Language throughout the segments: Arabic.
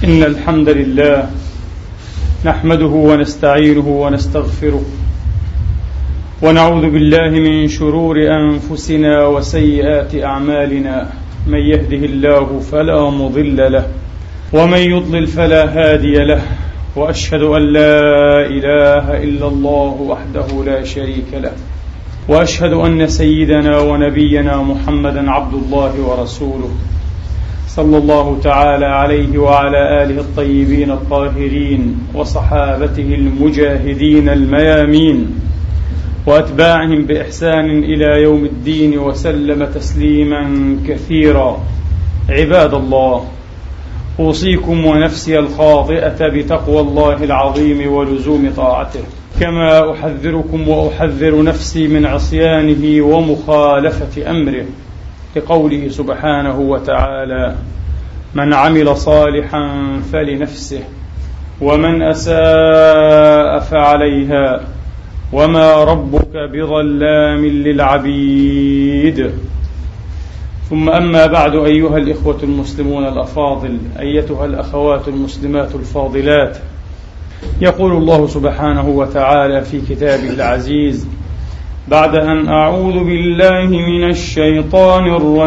إن الحمد لله نحمده ونستعينه ونستغفره ونعوذ بالله من شرور أنفسنا وسيئات أعمالنا. من يهده الله فلا مضل له ومن يضلل فلا هادي له، وأشهد أن لا إله إلا الله وحده لا شريك له، وأشهد أن سيدنا ونبينا محمدا عبد الله ورسوله صلى الله تعالى عليه وعلى آله الطيبين الطاهرين وصحابته المجاهدين الميامين وأتباعهم بإحسان إلى يوم الدين وسلم تسليما كثيرا. عباد الله، أوصيكم ونفسي الخاطئة بتقوى الله العظيم ولزوم طاعته، كما أحذركم وأحذر نفسي من عصيانه ومخالفة أمره، لقوله سبحانه وتعالى: من عمل صالحا فلنفسه ومن أساء فعليها وما ربك بظلام للعبيد. ثم أما بعد، أيها الإخوة المسلمون الأفاضل، أيتها الأخوات المسلمات الفاضلات، يقول الله سبحانه وتعالى في كتابه العزيز بعد أن أعوذ بالله من الشيطان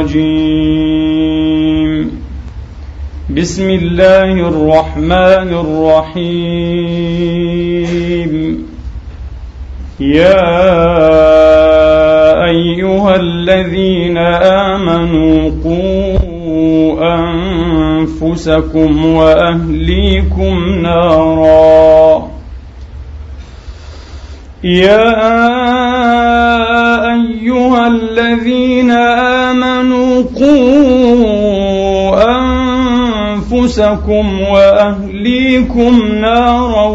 الرجيم: بسم الله الرحمن الرحيم. يا أيها الذين آمنوا قوا أنفسكم وأهليكم نارا. يا أيها الذين آمنوا قوا أنفسكم وأهليكم نارا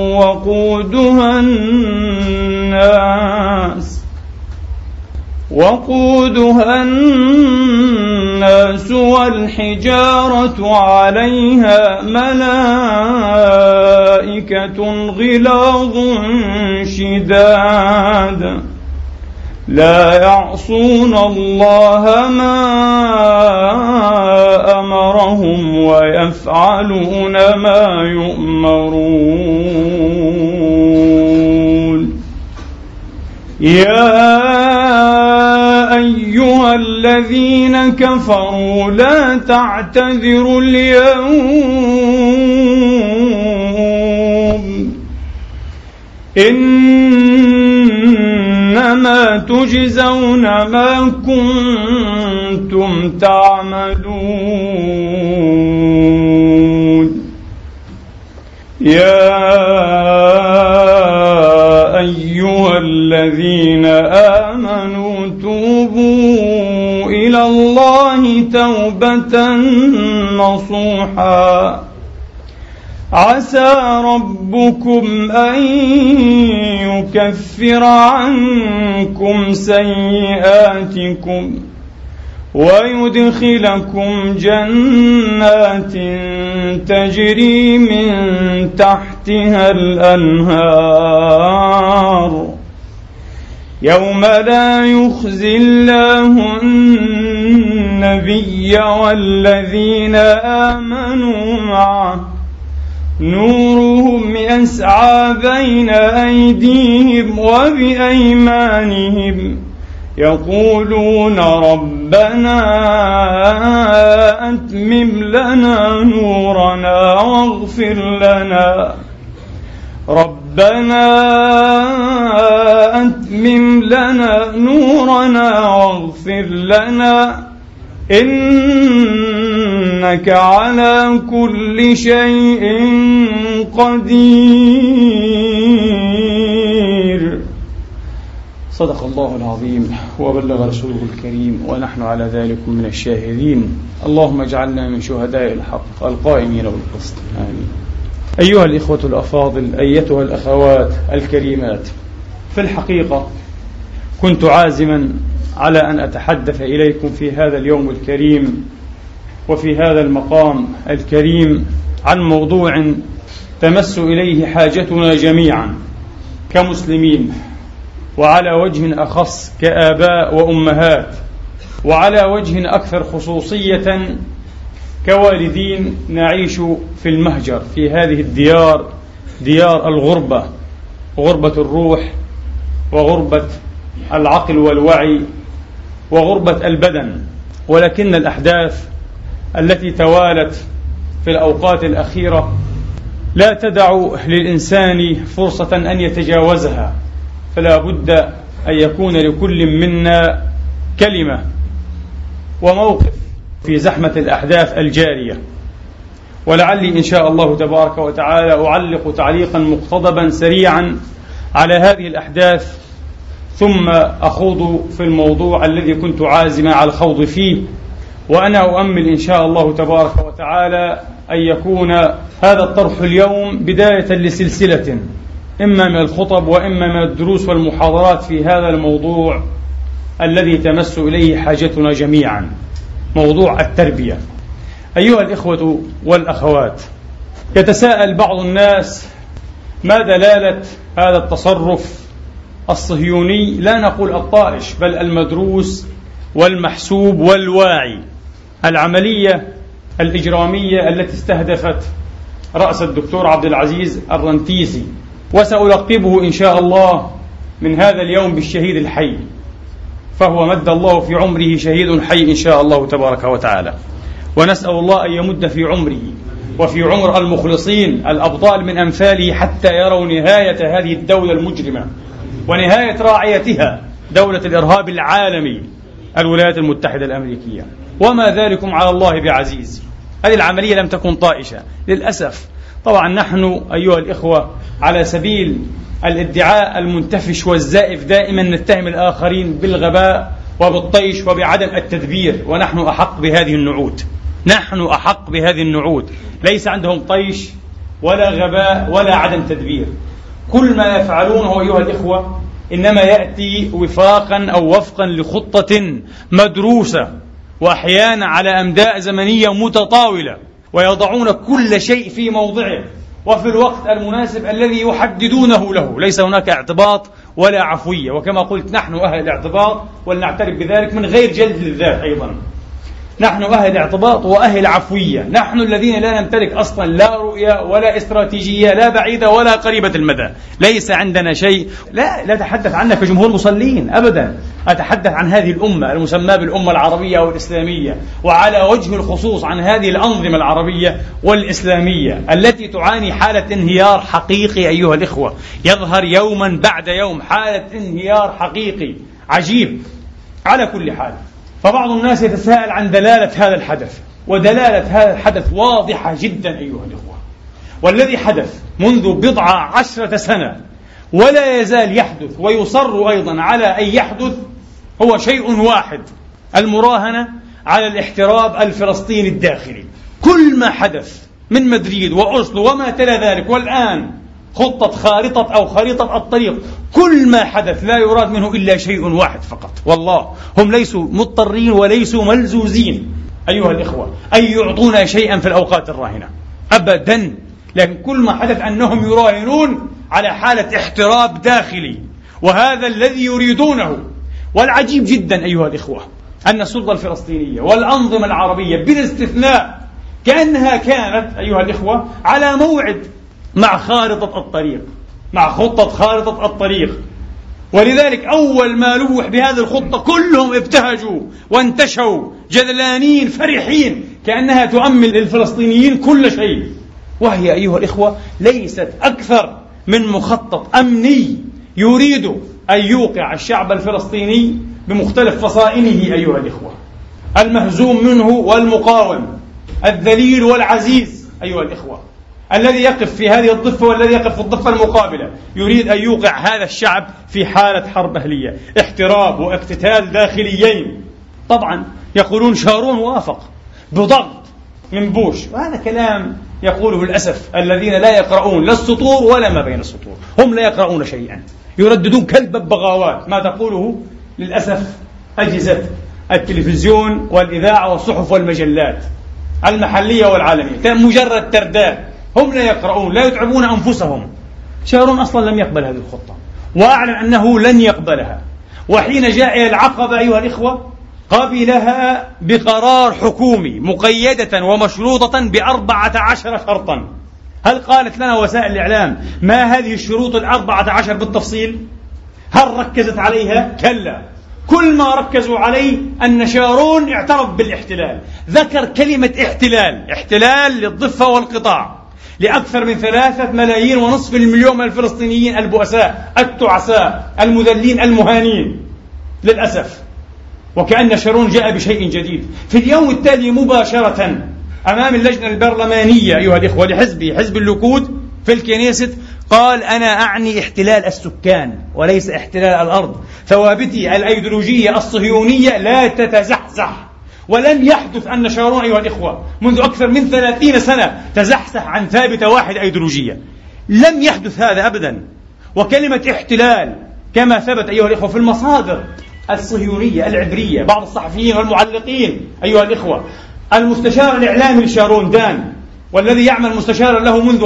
وقودها الناس والحجارة عليها ملائكة غلاظ شداد لا يعصون الله ما أمرهم ويفعلون ما يؤمرون. يا أيها الذين كفروا لا تعتذروا اليوم، إنما تجزون ما كنتم تعملون. يا أيها الذين آمنوا توبوا إلى الله توبة نصوحا، عسى ربكم أن يكفر عنكم سيئاتكم ويدخلكم جنات تجري من تحتها الأنهار، يوم لا يخزي الله النبي والذين آمنوا معه نورهم يسعى بين أيديهم وبأيمانهم يقولون ربنا أتمم لنا نورنا واغفر لنا، ربنا أتمم لنا نورنا واغفر لنا إنك على كل شيء قدير. صدق الله العظيم وبلغ رسوله الكريم، ونحن على ذلك من الشاهدين. اللهم اجعلنا من شهداء الحق القائمين بالقسط، آمين. أيها الإخوة الأفاضل، أيتها الأخوات الكريمات، في الحقيقة كنت عازما على أن أتحدث إليكم في هذا اليوم الكريم وفي هذا المقام الكريم عن موضوع تمس إليه حاجتنا جميعا كمسلمين، وعلى وجه أخص كآباء وأمهات، وعلى وجه أكثر خصوصية كوالدين نعيش في المهجر في هذه الديار، ديار الغربة، غربة الروح وغربة العقل والوعي وغربة البدن. ولكن الأحداث التي توالت في الأوقات الأخيرة لا تدع للإنسان فرصة أن يتجاوزها، فلا بد أن يكون لكل منا كلمة وموقف في زحمة الأحداث الجارية. ولعلي إن شاء الله تبارك وتعالى أعلق تعليقا مقتضبا سريعا على هذه الأحداث، ثم أخوض في الموضوع الذي كنت عازما على الخوض فيه. وأنا أؤمل إن شاء الله تبارك وتعالى أن يكون هذا الطرح اليوم بداية لسلسلة، إما من الخطب وإما من الدروس والمحاضرات في هذا الموضوع الذي تمس إليه حاجتنا جميعا، موضوع التربية. أيها الإخوة والأخوات، يتساءل بعض الناس ما دلالة هذا التصرف الصهيوني، لا نقول الطائش بل المدروس والمحسوب والواعي، العملية الإجرامية التي استهدفت رأس الدكتور عبد العزيز الرنتيسي، وسألقبه إن شاء الله من هذا اليوم بالشهيد الحي، فهو مد الله في عمره شهيد حي إن شاء الله تبارك وتعالى، ونسأل الله أن يمد في عمره وفي عمر المخلصين الأبطال من أمثاله حتى يروا نهاية هذه الدولة المجرمة ونهاية راعيتها، دولة الإرهاب العالمي الولايات المتحدة الأمريكية. وما ذلكم على الله بعزيز. هذه العملية لم تكن طائشة للأسف. طبعا نحن أيها الإخوة على سبيل الادعاء المنتفش والزائف دائما نتهم الآخرين بالغباء وبالطيش وبعدم التدبير، ونحن أحق بهذه النعوت، نحن أحق بهذه النعوت. ليس عندهم طيش ولا غباء ولا عدم تدبير. كل ما يفعلونه أيها الإخوة إنما يأتي وفاقا أو وفقا لخطة مدروسة، وأحيانا على أمداء زمنية متطاولة، ويضعون كل شيء في موضعه وفي الوقت المناسب الذي يحددونه له. ليس هناك اعتباط ولا عفوية، وكما قلت نحن أهل الاعتباط ولنعترف بذلك من غير جلد للذات. أيضا نحن أهل اعتباط وأهل عفوية، نحن الذين لا نمتلك أصلا لا رؤية ولا استراتيجية لا بعيدة ولا قريبة المدى. ليس عندنا شيء. لا أتحدث عنك كجمهور مصلين أبدا، أتحدث عن هذه الأمة المسماة بالأمة العربية والإسلامية، وعلى وجه الخصوص عن هذه الأنظمة العربية والإسلامية التي تعاني حالة انهيار حقيقي. أيها الإخوة، يظهر يوما بعد يوم حالة انهيار حقيقي عجيب. على كل حال، فبعض الناس يتساءل عن دلالة هذا الحدث، ودلالة هذا الحدث واضحة جدا أيها الإخوة. والذي حدث منذ 10 سنة ولا يزال يحدث ويصر أيضا على أن يحدث هو شيء واحد: المراهنة على الاحتراب الفلسطيني الداخلي. كل ما حدث من مدريد وأوسلو وما تلا ذلك، والآن خطة خارطة أو خريطة الطريق، كل ما حدث لا يراد منه إلا شيء واحد فقط. والله هم ليسوا مضطرين وليسوا ملزوزين أيها الإخوة أن يعطونا شيئا في الأوقات الراهنة أبدا، لكن كل ما حدث أنهم يراهنون على حالة احتراب داخلي، وهذا الذي يريدونه. والعجيب جدا أيها الإخوة أن السلطة الفلسطينية والأنظمة العربية بالاستثناء كأنها كانت أيها الإخوة على موعد مع خارطة الطريق، مع خطة خارطة الطريق. ولذلك أول ما لوح بهذه الخطة كلهم ابتهجوا وانتشوا جذلانين فرحين، كأنها تؤمن للفلسطينيين كل شيء، وهي أيها الإخوة ليست أكثر من مخطط أمني يريد أن يوقع الشعب الفلسطيني بمختلف فصائله أيها الإخوة، المهزوم منه والمقاوم، الذليل والعزيز أيها الإخوة، الذي يقف في هذه الضفة والذي يقف في الضفة المقابلة، يريد أن يوقع هذا الشعب في حالة حرب أهلية، احتراب واقتتال داخليين. طبعا يقولون شارون وافق بضغط من بوش، وهذا كلام يقوله للأسف الذين لا يقرؤون لا السطور ولا ما بين السطور، هم لا يقرؤون شيئا، يرددون كالببغاوات ما تقوله للأسف أجهزة التلفزيون والإذاعة والصحف والمجلات المحلية والعالمية، مجرد ترداد، هم لا يقرؤون، لا يتعبون أنفسهم. شارون أصلا لم يقبل هذه الخطة وأعلن أنه لن يقبلها، وحين جاء إلى العقبة أيها الإخوة قبلها بقرار حكومي مقيدة ومشروطة ب14 شرطا. هل قالت لنا وسائل الإعلام ما هذه الشروط 14 بالتفصيل؟ هل ركزت عليها؟ كلا. كل ما ركزوا عليه أن شارون اعترف بالاحتلال، ذكر كلمة احتلال للضفة والقطاع لأكثر من 3.5 ملايين من الفلسطينيين البؤساء التعساء المذلين المهانين للأسف. وكأن شارون جاء بشيء جديد. في اليوم التالي مباشرة أمام اللجنة البرلمانية أيها الإخوة لحزبه حزب الليكود في الكنيست قال أنا أعني احتلال السكان وليس احتلال الأرض. ثوابتي الأيديولوجية الصهيونية لا تتزحزح. ولم يحدث أن شارون أيها الإخوة منذ أكثر من 30 سنة تزحزح عن ثابتة واحدة أيديولوجية، لم يحدث هذا أبدا. وكلمة احتلال كما ثبت أيها الإخوة في المصادر الصهيونية العبرية، بعض الصحفيين والمعلقين أيها الإخوة، المستشار الإعلامي لشارون دان والذي يعمل مستشارا له منذ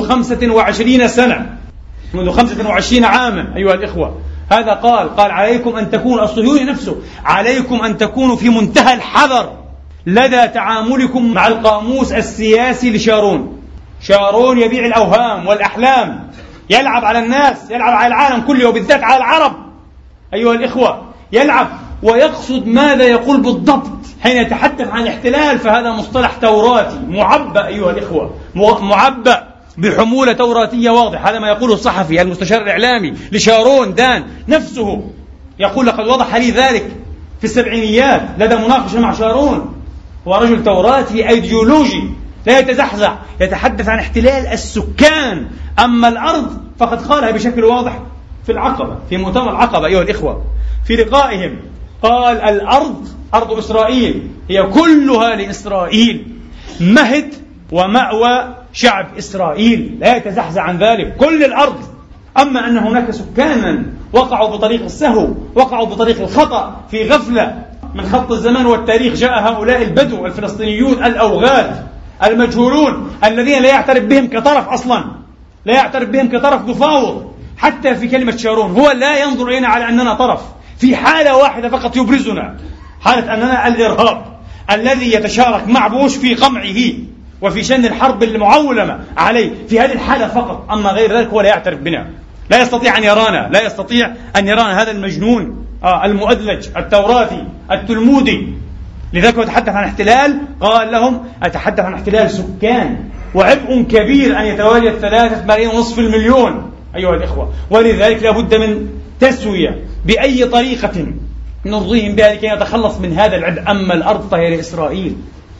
25 سنة، منذ 25 عاما أيها الإخوة، هذا قال عليكم أن تكونوا الصهيوني نفسه، عليكم أن تكونوا في منتهى الحذر لدى تعاملكم مع القاموس السياسي لشارون. شارون يبيع الأوهام والأحلام، يلعب على الناس، يلعب على العالم كله وبالذات على العرب أيها الإخوة، يلعب ويقصد ماذا يقول بالضبط حين يتحدث عن الاحتلال. فهذا مصطلح توراتي معبأ أيها الإخوة، معبأ بحمولة توراتية واضح. هذا ما يقوله الصحفي المستشار الإعلامي لشارون دان نفسه، يقول لقد وضح لي ذلك في السبعينيات لدى مناقشة مع شارون. هو رجل توراتي أيديولوجي لا يتزحزح، يتحدث عن احتلال السكان. أما الأرض فقد قالها بشكل واضح في العقبة، في مؤتمر العقبة أيها الإخوة في لقائهم، قال الأرض أرض إسرائيل هي كلها لإسرائيل، مهد ومأوى شعب إسرائيل، لا يتزحزح عن ذلك، كل الأرض. أما أن هناك سكانا وقعوا بطريق السهو، وقعوا بطريق الخطأ في غفلة من خط الزمان والتاريخ، جاء هؤلاء البدو الفلسطينيون الأوغاد المجهولون الذين لا يعترف بهم كطرف أصلا، لا يعترف بهم كطرف مفاوض. حتى في كلمة شارون هو لا ينظر إلينا على أننا طرف، في حالة واحدة فقط يبرزنا، حالة أننا الإرهاب الذي يتشارك مع بوش في قمعه وفي شن الحرب المعولمة عليه، في هذه الحالة فقط. أما غير ذلك هو لا يعترف بنا، لا يستطيع أن يرانا، لا يستطيع أن يرانا هذا المجنون المؤدلج التوراتي التلمودي. لذلك يتحدث عن احتلال، قال لهم أتحدث عن احتلال سكان، وعبء كبير أن يتواجد 3.5 مليون أيها الإخوة. ولذلك لابد من تسوية بأي طريقة نرضيهم بها لكي نتخلص من هذا العبء. أما الأرض فهي لإسرائيل،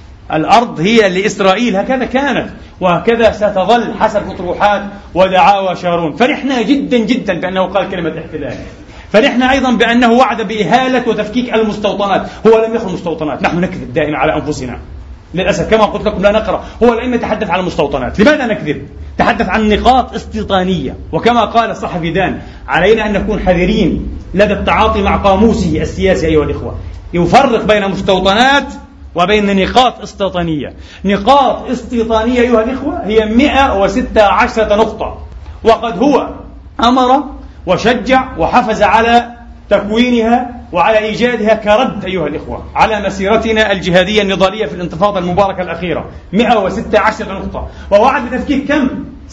الأرض هي لإسرائيل، هكذا كانت وهكذا ستظل حسب أطروحات ودعاوى شارون. فرحنا جدا جدا بأنه قال كلمة احتلال، فرحنا أيضا بأنه وعد بإهالة وتفكيك المستوطنات. هو لم يخل مستوطنات، نحن نكذب دائما على أنفسنا للأسف، كما قلت لكم لا نقرأ. هو لم يتحدث عن المستوطنات، لماذا نكذب؟ تحدث عن نقاط استيطانية، وكما قال الصحفي دان علينا أن نكون حذرين لدى التعاطي مع قاموسه السياسي أيها الإخوة، يفرق بين مستوطنات وبين نقاط استيطانية. نقاط استيطانية أيها الإخوة هي 116 نقطة، وقد هو أمر وشجع وحفز على تكوينها وعلى إيجادها كرد أيها الإخوة على مسيرتنا الجهادية النضالية في الانتفاضة المباركة الأخيرة. 116 نقطة، ووعد بتفكيك كم؟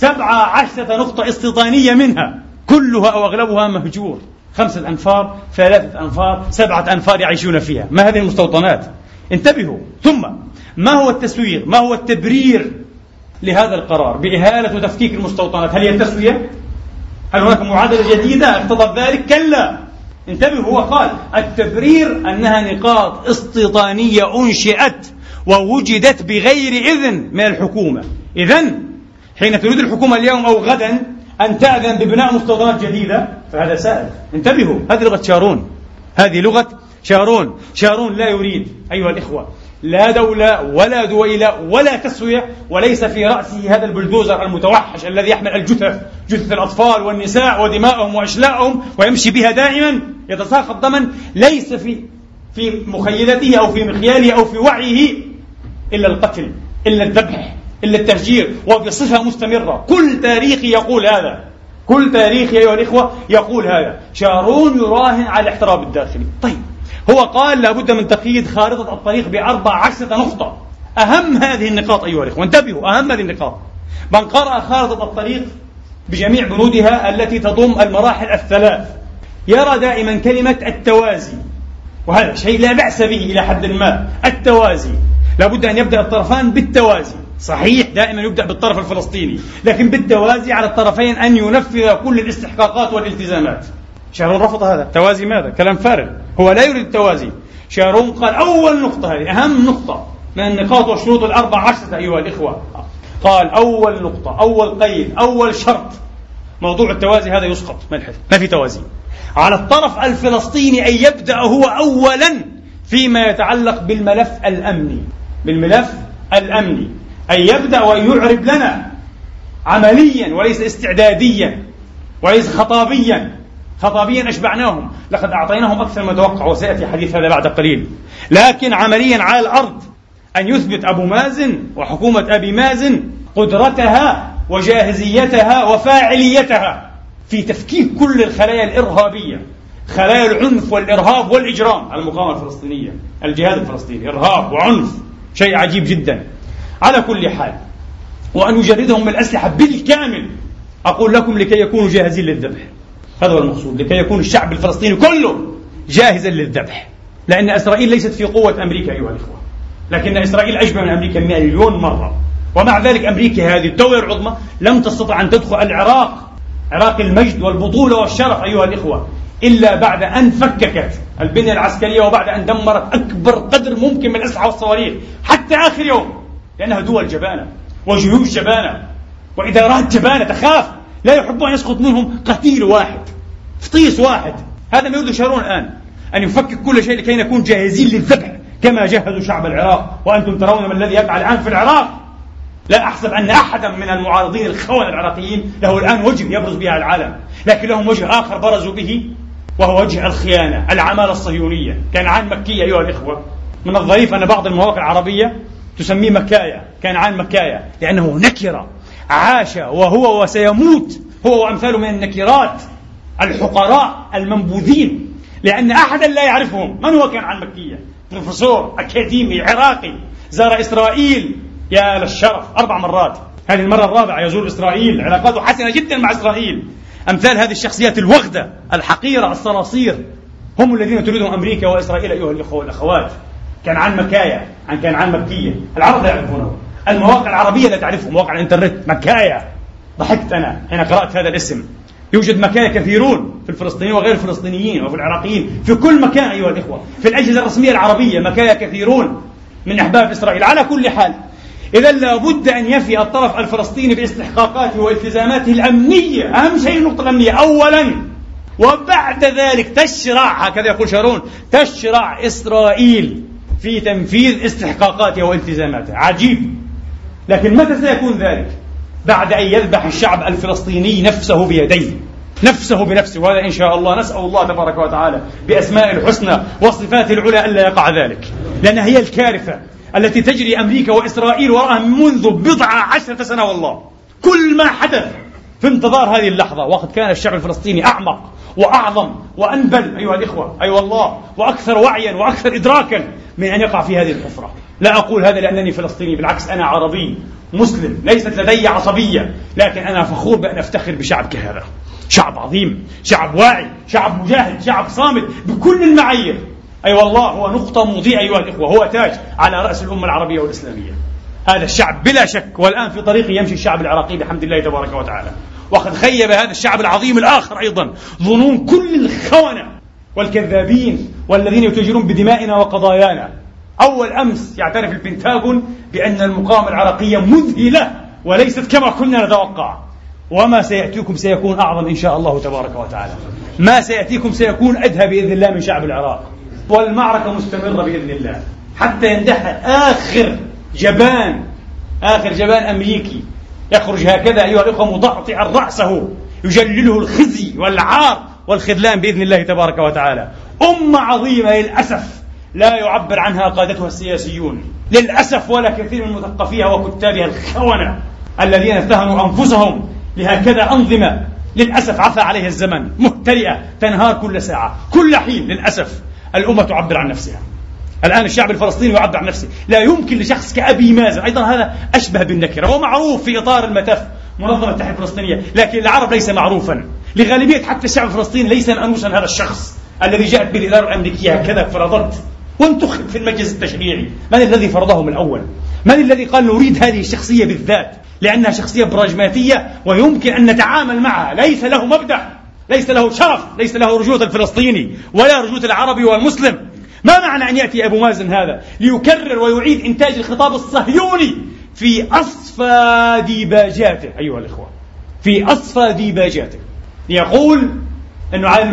17 نقطة استيطانية، منها كلها أو أغلبها مهجور، 5 أنفار 3 أنفار 7 أنفار يعيشون فيها. ما هذه المستوطنات؟ انتبهوا. ثم ما هو التسوير؟ ما هو التبرير لهذا القرار بإهالة وتفكيك المستوطنات؟ هل هي التسوية؟ هل هناك معادلة جديدة اقتضت ذلك؟ كلا. انتبهوا، هو قال التبرير أنها نقاط استيطانية أنشئت ووجدت بغير إذن من الحكومة. إذن حين تريد الحكومة اليوم أو غدا أن تأذن ببناء مستوطنات جديدة فهذا سائل. انتبهوا، هذه لغة شارون، هذه لغة شارون. شارون لا يريد أيها الإخوة لا دولة ولا دويلة ولا تسوية، وليس في رأسه هذا البلدوزر المتوحش الذي يحمل الجثث، جثث الأطفال والنساء ودماءهم وأشلاءهم ويمشي بها دائما يتساقط ضمن. ليس في مخيلته أو في مخياله أو في وعيه إلا القتل، إلا الذبح، إلا التهجير، وبصفة مستمرة. كل تاريخي يقول هذا، كل تاريخي أيها الإخوة يقول هذا. شارون يراهن على الاحتراب الداخلي. طيب هو قال لابد من تقييد خارطة الطريق ب14 نقطة. أهم هذه النقاط أيها الإخوة، انتبهوا، أهم هذه النقاط. من قرأ خارطة الطريق بجميع بنودها التي تضم المراحل الثلاث يرى دائما كلمة التوازي، وهذا شيء لا بأس به إلى حد ما. التوازي لابد أن يبدأ الطرفان بالتوازي، صحيح دائما يبدأ بالطرف الفلسطيني، لكن بالتوازي على الطرفين أن ينفذ كل الاستحقاقات والالتزامات. شارون رفض هذا. توازي ماذا؟ كلام فارغ، هو لا يريد التوازي. شارون قال أول نقطة، هذه أهم نقطة من النقاط والشروط 14 أيها الإخوة، قال أول نقطة، أول قيد، أول شرط، موضوع التوازي هذا يسقط، ما في توازي. على الطرف الفلسطيني أن يبدأ هو أولا فيما يتعلق بالملف الأمني، أن يبدأ ويعرب لنا عمليا وليس استعداديا وليس خطابيا أشبعناهم، لقد أعطيناهم أكثر ما توقع، وسيأتي حديث هذا بعد قليل. لكن عمليا على الأرض أن يثبت أبو مازن وحكومة أبي مازن قدرتها وجاهزيتها وفاعليتها في تفكيك كل الخلايا الإرهابية، خلايا العنف والإرهاب والإجرام على المقاومة الفلسطينية. الجهاد الفلسطيني إرهاب وعنف، شيء عجيب جدا. على كل حال، وأن يجردهم من الأسلحة بالكامل، أقول لكم لكي يكونوا جاهزين للذبح. هذا هو المقصود، لكي يكون الشعب الفلسطيني كله جاهزا للذبح، لأن إسرائيل ليست في قوة أمريكا أيها الإخوة، لكن إسرائيل أجمل من أمريكا 100 مليون مرة. ومع ذلك أمريكا هذه الدولة العظمى لم تستطع أن تدخل عراق المجد والبطولة والشرف أيها الإخوة، إلا بعد أن فككت البنية العسكرية وبعد أن دمرت أكبر قدر ممكن من الأسلحة والصواريخ حتى آخر يوم، لأنها دول جبانة وجيوش جبانة وإدارات جبانة تخاف، لا يحب أن يسقط منهم قتيل واحد، فطيس واحد. هذا ما يريد شارون الآن، أن يفكك كل شيء لكي نكون جاهزين للذبح كما جهزوا شعب العراق. وأنتم ترون ما الذي يفعل الآن في العراق. لا أحسب أن أحدا من المعارضين الخونة العراقيين له الآن وجه يبرز بها العالم، لكن لهم وجه آخر برزوا به، وهو وجه الخيانة، العمالة الصهيونية. كنعان مكية أيها الإخوة، من الظريف أن بعض المواقع العربية تسميه مكايا، كنعان مكايا، لأنه نكرة عاش وهو وسيموت هو وأمثاله من النكرات الحقراء المنبوذين، لأن أحدا لا يعرفهم. من هو كنعان مكية؟ بروفيسور أكاديمي عراقي زار إسرائيل يا للشرف 4 مرات، هذه المرة الرابعة يزور إسرائيل، علاقاته حسنة جدا مع إسرائيل. أمثال هذه الشخصيات الوغدة الحقيرة الصراصير هم الذين تريدهم أمريكا وإسرائيل أيها الإخوة والأخوات. كنعان مكايا عن كنعان مكية، العرب لا يعرفونه، المواقع العربية لا تعرفه، مواقع الإنترنت مكايا. ضحكت أنا حين قرأت هذا الاسم. يوجد مكايا كثيرون في الفلسطينيين وغير الفلسطينيين وفي العراقيين في كل مكان أيها الإخوة، في الأجهزة الرسمية العربية مكايا كثيرون من أحباب إسرائيل. على كل حال، إذا لابد أن يفي الطرف الفلسطيني باستحقاقاته والتزاماته الأمنية، أهم شيء النقطة الأمنية أولا، وبعد ذلك تشرع، هكذا يقول شارون، تشرع إسرائيل في تنفيذ استحقاقاتها والتزاماتها. عجيب. لكن متى سيكون ذلك؟ بعد أن يذبح الشعب الفلسطيني نفسه بيديه، نفسه بنفسه. وهذا إن شاء الله نسأل الله تبارك وتعالى بأسماء الحسنى وصفاته العلى ألا يقع ذلك، لأن هي الكارثة التي تجري أمريكا وإسرائيل وراءها منذ 10 سنة. والله كل ما حدث في انتظار هذه اللحظة، وقد كان الشعب الفلسطيني أعمق وأعظم وأنبل أيها الإخوة، أي والله، وأكثر وعيا وأكثر إدراكا من أن يقع في هذه الحفرة. لا أقول هذا لأنني فلسطيني، بالعكس أنا عربي مسلم، ليست لدي عصبية، لكن أنا فخور بأن أفتخر بشعب كهذا، شعب عظيم، شعب واعي، شعب مجاهد، شعب صامت بكل المعايير. أي والله هو نقطة مضيئة أيها الإخوة، هو تاج على رأس الأمة العربية والإسلامية. هذا الشعب بلا شك، والآن في طريقه يمشي الشعب العراقي بحمد الله تبارك وتعالى. وقد خيب هذا الشعب العظيم الآخر أيضا ظنون كل الخونة والكذابين والذين يتاجرون بدمائنا وقضايانا. أول أمس يعترف البنتاغون بأن المقاومة العراقية مذهلة وليست كما كنا نتوقع، وما سيأتيكم سيكون أعظم إن شاء الله تبارك وتعالى. ما سيأتيكم سيكون أدهى بإذن الله من شعب العراق، والمعركة مستمرة بإذن الله حتى يندح آخر جبان أمريكي يخرج هكذا أيها الأخوة مضعطعا رأسه يجلله الخزي والعار والخذلان بإذن الله تبارك وتعالى. أمة عظيمة للأسف لا يعبر عنها قادتها السياسيون للأسف، ولا كثير من مثقفيها وكتابها الخونة الذين اتهموا أنفسهم لهكذا أنظمة للأسف عفى عليها الزمن، مهترئة تنهار كل ساعة كل حين للأسف. الأمة تعبر عن نفسها. الآن الشعب الفلسطيني يعبر عن نفسه. لا يمكن لشخص كأبي مازن، أيضا هذا أشبه بالنكرة، هو معروف في إطار المتف منظمة التحرير الفلسطينية، لكن العرب ليس معروفا، لغالبية حتى الشعب الفلسطيني ليس مأنوسا هذا الشخص الذي جاءت به الإدارة الأمريكية هكذا فرضت وانتخب في المجلس التشريعي. من الذي فرضه من الأول؟ من الذي قال نريد هذه الشخصية بالذات؟ لأنها شخصية براجماتية ويمكن أن نتعامل معها، ليس له مبدأ، ليس له شرف، ليس له رجولة الفلسطيني ولا رجولة العربي والمسلم. ما معنى أن يأتي أبو مازن هذا ليكرر ويعيد إنتاج الخطاب الصهيوني في أصفى ديباجاته؟ أيها الإخوة، في أصفى ديباجاته يقول أنه على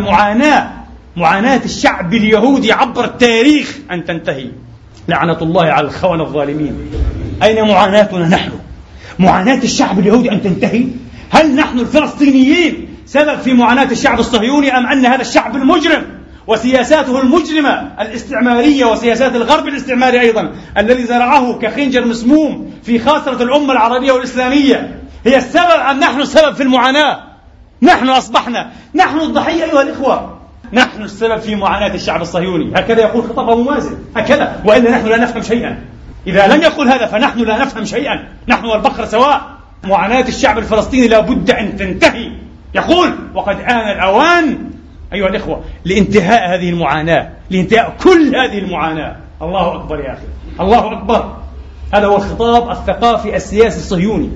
معاناة الشعب اليهودي عبر التاريخ أن تنتهي. لعنة الله على الخونة الظالمين. أين معاناتنا نحن؟ معاناة الشعب اليهودي أن تنتهي؟ هل نحن الفلسطينيين سبب في معاناة الشعب الصهيوني، أم أن هذا الشعب المجرم وسياساته المجرمة الاستعمارية وسياسات الغرب الاستعماري أيضا الذي زرعه كخنجر مسموم في خاصرة الأمة العربية والإسلامية هي السبب، أم نحن السبب في المعاناة؟ نحن أصبحنا نحن الضحية أيها الإخوة، نحن السبب في معاناة الشعب الصهيوني. هكذا يقول خطاب أبو مازن، هكذا، وإلا نحن لا نفهم شيئا. إذا لم يقل هذا فنحن لا نفهم شيئا، نحن والبقر سواء. معاناة الشعب الفلسطيني لا بد أن تنتهي. يقول وقد آن الأوان أيها الإخوة لانتهاء هذه المعاناة، لانتهاء كل هذه المعاناة. الله أكبر يا أخي، الله أكبر. هذا هو الخطاب الثقافي السياسي الصهيوني،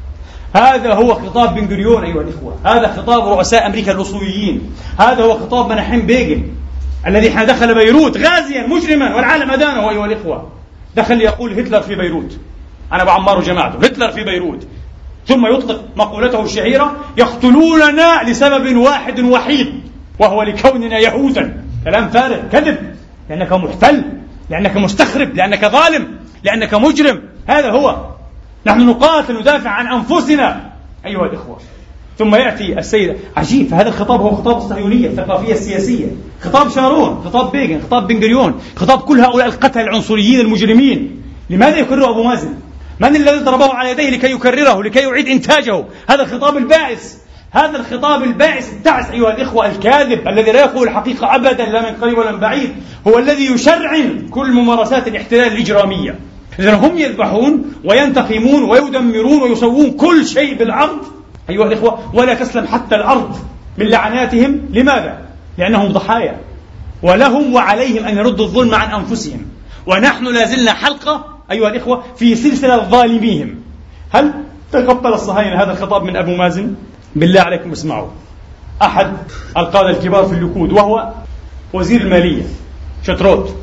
هذا هو خطاب بن غوريون أيها الإخوة، هذا خطاب رؤساء أمريكا الأصوليين، هذا هو خطاب مناحيم بيغن الذي حين دخل بيروت غازيا مجرما والعالم أدانه أيها الإخوة، دخل يقول هتلر في بيروت، أنا بعمار جماعته، هتلر في بيروت، ثم يطلق مقولته الشهيرة يقتلوننا لسبب واحد وحيد وهو لكوننا يهودا. كلام فارغ، كذب، لأنك محتل، لأنك مستخرب، لأنك ظالم، لأنك مجرم. هذا هو، نحن نقاتل ندافع عن أنفسنا أيها الإخوة. ثم يأتي السيد عجيب، فهذا الخطاب هو خطاب الصهيونية الثقافية السياسية، خطاب شارون، خطاب بيغن، خطاب بن غوريون، خطاب كل هؤلاء القتلة العنصريين المجرمين. لماذا يكرره أبو مازن؟ من الذي ضربه على يديه لكي يكرره، لكي يعيد إنتاجه؟ هذا الخطاب البائس، هذا الخطاب البائس التعس أيها الإخوة، الكاذب الذي لا يقول الحقيقة أبدا لا من قريب ولا من بعيد، هو الذي يشرعن كل ممارسات الاحتلال الإجرامية. إذن هم يذبحون وينتقمون ويدمرون ويسوون كل شيء بالأرض أيها الإخوة، ولا تسلم حتى الأرض من لعناتهم. لماذا؟ لأنهم ضحايا، ولهم وعليهم أن يردوا الظلم عن أنفسهم، ونحن لازلنا حلقة أيها الإخوة في سلسلة ظالميهم. هل تقبل الصهاينة هذا الخطاب من أبو مازن؟ بالله عليكم اسمعوا. أحد القادة الكبار في الليكود وهو وزير المالية شتروت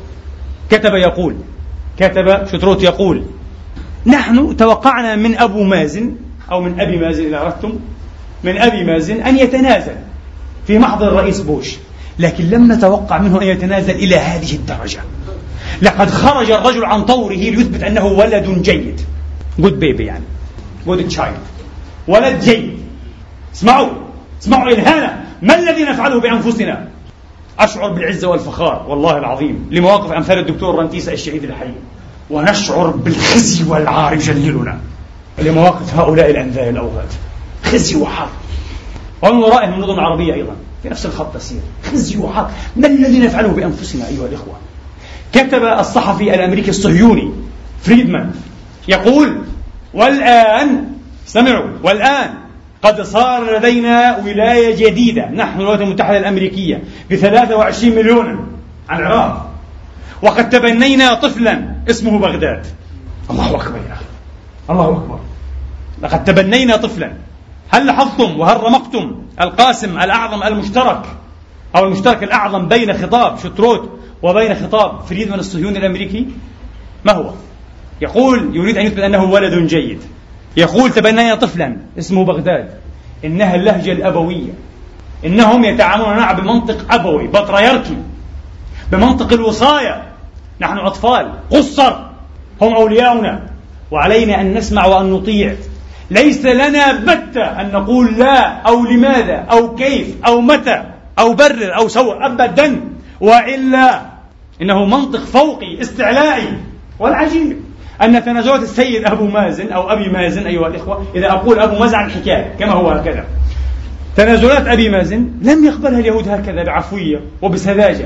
كتب شتروت يقول نحن توقعنا من أبو مازن أو من أبي مازن إذا أردتم، من أبي مازن أن يتنازل في محضر الرئيس بوش، لكن لم نتوقع منه أن يتنازل إلى هذه الدرجة. لقد خرج الرجل عن طوره ليثبت أنه ولد جيد، good baby يعني good child، ولد جيد. اسمعوا إلهانا، ما الذي نفعله بأنفسنا؟ أشعر بالعزة والفخار والله العظيم لمواقف أمثال الدكتور رنتيسة الشهيد الحي، ونشعر بالخزي والعار يجللنا لمواقف هؤلاء الأنذال الأوغاد، خزي وعار. ومن ورائهم النظم العربية أيضا في نفس الخط تسير، خزي وعار. ما الذي نفعله بأنفسنا أيها الإخوة؟ كتب الصحفي الأمريكي الصهيوني فريدمان يقول والآن سمعوا، والآن قد صار لدينا ولاية جديدة نحن الولايات المتحدة الأمريكية ب23 مليون عن العراق، وقد تبنينا طفلا اسمه بغداد. الله أكبر يا أخي، الله أكبر، لقد تبنينا طفلا. هل لاحظتم وهل رمقتم القاسم الأعظم المشترك أو المشترك الأعظم بين خطاب شتروت وبين خطاب فريدمان الصهيوني الأمريكي؟ ما هو؟ يقول يريد أن يثبت أنه ولد جيد، يقول تبنينا طفلا اسمه بغداد. إنها اللهجة الأبوية، إنهم يتعاملون معنا بمنطق أبوي بطريركي، بمنطق الوصاية. نحن أطفال قصر، هم أولياؤنا، وعلينا أن نسمع وأن نطيع. ليس لنا بتة أن نقول لا أو لماذا أو كيف أو متى أو برر أو سوى أبدا، وإلا إنه منطق فوقي استعلائي. والعجيب أن تنازلات السيد أبو مازن أو أبي مازن أيها الإخوة، إذا أقول أبو مازن عن الحكاية كما هو هكذا، تنازلات أبي مازن لم يقبلها اليهود هكذا بعفوية وبسذاجة،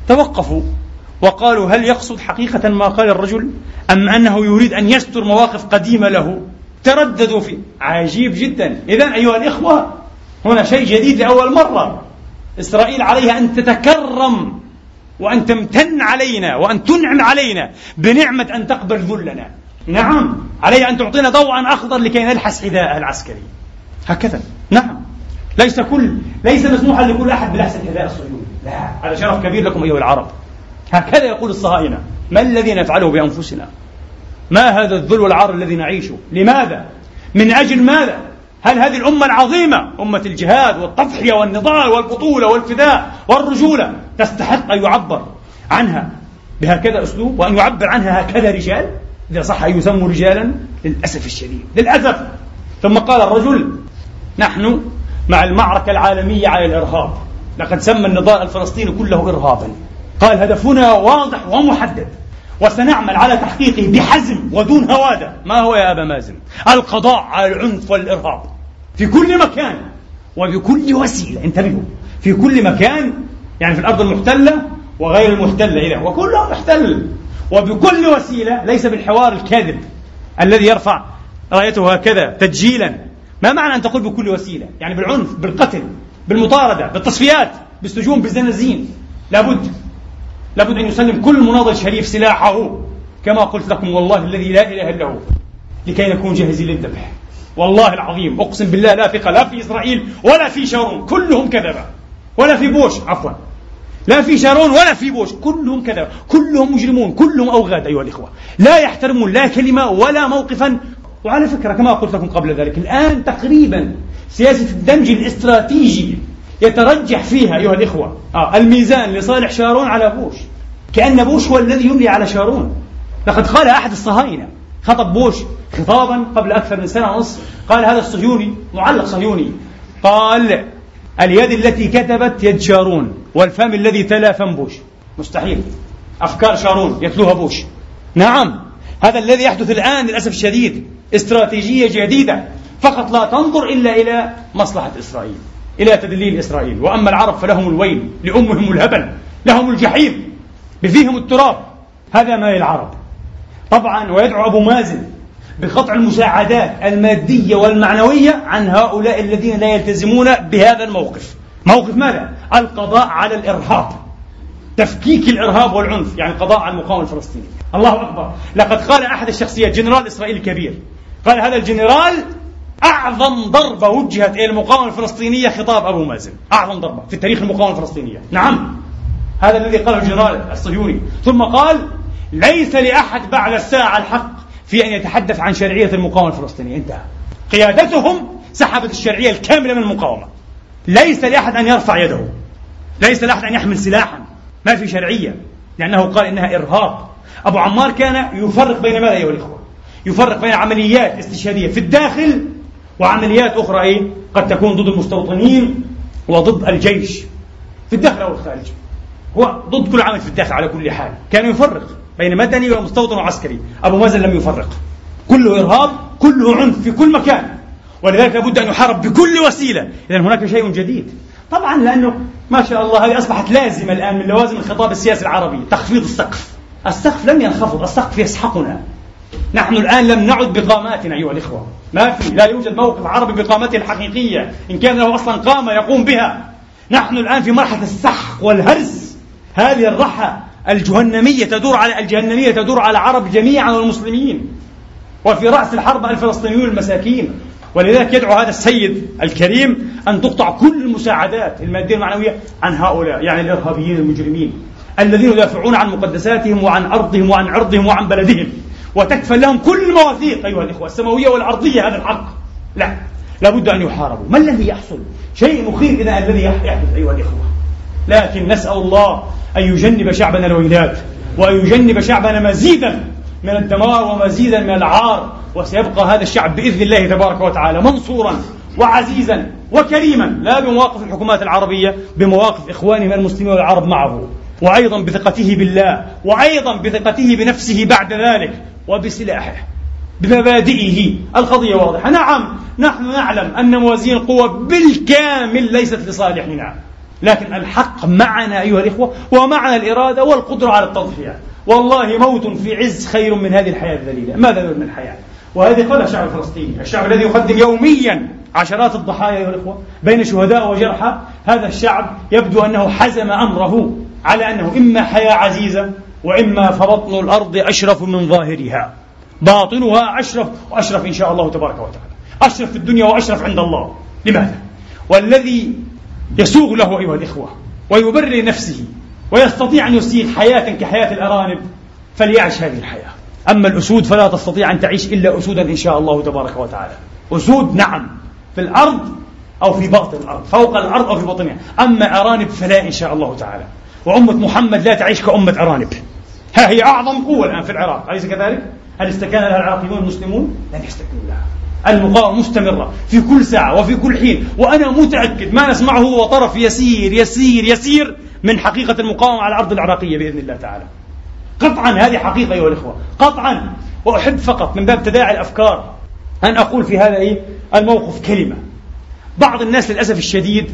توقفوا وقالوا هل يقصد حقيقة ما قال الرجل أم أنه يريد أن يستر مواقف قديمة له؟ ترددوا فيه. عجيب جدا. إذن أيها الإخوة، هنا شيء جديد لأول مرة. إسرائيل عليها أن تتكرم وأن تمتن علينا وأن تنعم علينا بنعمة أن تقبل ذلنا. نعم، عليها أن تعطينا ضوءا أخضر لكي نلحس حذاءها العسكري. هكذا. نعم، ليس مسموحا لكل أحد بلحس الحذاء الصهيوني. لا، هذا شرف كبير لكم أيها العرب. هكذا يقول الصهاينة. ما الذي نفعله بأنفسنا؟ ما هذا الذل والعار الذي نعيشه؟ لماذا؟ من أجل ماذا؟ هل هذه الأمة العظيمة، أمة الجهاد والتضحية والنضال والبطولة والفداء والرجولة، تستحق أن يعبر عنها بهكذا أسلوب وأن يعبر عنها هكذا رجال؟ إذا صح أن يسموا رجالا، للأسف الشديد، للأسف. ثم قال الرجل: نحن مع المعركة العالمية على الإرهاب. لقد سمى النضال الفلسطيني كله إرهابا. قال: هدفنا واضح ومحدد وسنعمل على تحقيقه بحزم ودون هوادة. ما هو يا أبا مازن؟ القضاء على العنف والإرهاب في كل مكان وبكل وسيلة. انتبهوا، في كل مكان، يعني في الأرض المحتلة وغير المحتلة، إذا وكلها محتل، وبكل وسيلة، ليس بالحوار الكاذب الذي يرفع رايته هكذا تدجيلا. ما معنى أن تقول بكل وسيلة؟ يعني بالعنف، بالقتل، بالمطاردة، بالتصفيات، بالسجون، بالزنازين. لابد أن يسلم كل مناضل شريف سلاحه، كما قلت لكم والله الذي لا إله إلا هو، لكي نكون جاهزين للذبح. والله العظيم أقسم بالله لا ثقة لا في إسرائيل ولا في شارون، كلهم كذبة، ولا في بوش، عفوا، لا في شارون ولا في بوش، كلهم كذبة، كلهم مجرمون، كلهم أوغاد أيها الإخوة، لا يحترمون لا كلمة ولا موقفا. وعلى فكرة كما قلت لكم قبل ذلك، الآن تقريبا سياسة الدمج الاستراتيجي يترجح فيها أيها الإخوة الميزان لصالح شارون على بوش، كأن بوش هو الذي يملي على شارون. لقد قال أحد الصهاينة، خطب بوش خطابا قبل أكثر من سنة ونصف، قال هذا الصهيوني، معلق صهيوني، قال: اليد التي كتبت يد شارون، والفم الذي تلا فم بوش. مستحيل، أفكار شارون يتلوها بوش. نعم، هذا الذي يحدث الآن للأسف الشديد، استراتيجية جديدة فقط لا تنظر إلا إلى مصلحة إسرائيل، إلى تدليل إسرائيل. وأما العرب فلهم الويل، لأمهم الهبل، لهم الجحيم، بفيهم التراب. هذا ما للعرب طبعا. ويدعو أبو مازن بقطع المساعدات المادية والمعنوية عن هؤلاء الذين لا يلتزمون بهذا الموقف. موقف ماذا؟ القضاء على الإرهاب، تفكيك الإرهاب والعنف، يعني القضاء على المقاومة الفلسطينية. الله أكبر. لقد قال أحد الشخصيات، جنرال إسرائيلي كبير، قال هذا الجنرال: أعظم ضربة وجهت إلى المقاومة الفلسطينية خطاب أبو مازن، أعظم ضربة في تاريخ المقاومة الفلسطينية. نعم، هذا الذي قاله الجنرال الصهيوني. ثم قال: ليس لأحد بعد الساعة الحق في أن يتحدث عن شرعية المقاومة الفلسطينية. انتهى. قيادتهم سحبت الشرعية الكاملة من المقاومة. ليس لأحد أن يرفع يده، ليس لأحد أن يحمل سلاحا، ما في شرعية، لأنه قال إنها إرهاب. أبو عمار كان يفرق بين ماذا أيها الإخوة؟ يفرق بين عمليات استشهادية في الداخل وعمليات أخرى قد تكون ضد المستوطنين وضد الجيش في الداخل أو الخارج. هو ضد كل عمل في الداخل على كل حال. كان يفرق بين مدني ومستوطن وعسكري. أبو مازن لم يفرق، كله إرهاب، كله عنف في كل مكان، ولذلك لابد أن يحارب بكل وسيلة. إذن هناك شيء جديد طبعا، لأنه ما شاء الله هذه أصبحت لازمة الآن من لوازم الخطاب السياسي العربي، تخفيض السقف. السقف لم ينخفض، السقف يسحقنا. نحن الآن لم نعد بقاماتنا أيها الإخوة، لا يوجد موقف عربي بقامته الحقيقية، إن كان له أصلا قامة يقوم بها. نحن الآن في مرحلة السحق والهرس. هذه الرحى الجهنمية تدور على العرب جميعا والمسلمين، وفي رأس الحرب الفلسطينيون المساكين. ولذلك يدعو هذا السيد الكريم أن تقطع كل المساعدات المادية والمعنوية عن هؤلاء، يعني الإرهابيين المجرمين الذين يدافعون عن مقدساتهم وعن أرضهم وعن عرضهم وعن بلدهم، وتكفل لهم كل المواثيق أيها الإخوة السماوية والأرضية. هذا الحق لابد أن يحاربوا. ما الذي يحصل؟ شيء مخيف إذا الذي يحدث أيها الإخوة. لكن نسأل الله أن يجنب شعبنا الويلات، وأن يجنب شعبنا مزيدا من الدمار ومزيدا من العار، وسيبقى هذا الشعب بإذن الله تبارك وتعالى منصورا وعزيزا وكريما، لا بمواقف الحكومات العربية، بمواقف إخواننا المسلمين والعرب معه، وأيضا بثقته بالله، وأيضا بثقته بنفسه بعد ذلك، وبسلاحه، بمبادئه. القضية واضحة. نعم، نحن نعلم أن موازين القوى بالكامل ليست لصالحنا، لكن الحق معنا أيها الإخوة، ومعنا الإرادة والقدرة على التضحية. والله موت في عز خير من هذه الحياة الذليلة. ماذا نريد من الحياة؟ وهذه قال الشعب الفلسطيني، الشعب الذي يقدم يوميا عشرات الضحايا أيها الإخوة بين شهداء وجرحى. هذا الشعب يبدو أنه حزم أمره على أنه إما حياة عزيزة وإما فبطن الأرض أشرف من ظاهرها، باطنها أشرف، وأشرف إن شاء الله تبارك وتعالى، أشرف في الدنيا وأشرف عند الله. لماذا؟ والذي يسوغ له أيها الإخوة ويبرر نفسه ويستطيع أن يسيغ حياة كحياة الأرانب فليعش هذه الحياة. أما الأسود فلا تستطيع أن تعيش إلا أسودا إن شاء الله تبارك وتعالى. أسود نعم في الأرض أو في باطن الأرض، فوق الأرض أو في بطنها، أما أرانب فلا إن شاء الله تعالى. وأمة محمد لا تعيش كأمة أرانب. ها هي أعظم قوة الآن في العراق، أليس كذلك؟ هل استكان لها العراقيون المسلمون؟ لن يستكنوا لها. المقاومة مستمرة في كل ساعة وفي كل حين، وأنا متأكد ما نسمعه هو طرف يسير يسير يسير من حقيقة المقاومة على الأرض العراقية بإذن الله تعالى. قطعا هذه حقيقة أيها الإخوة، قطعا. وأحب فقط من باب تداعي الأفكار أن أقول في هذا الموقف كلمة. بعض الناس للأسف الشديد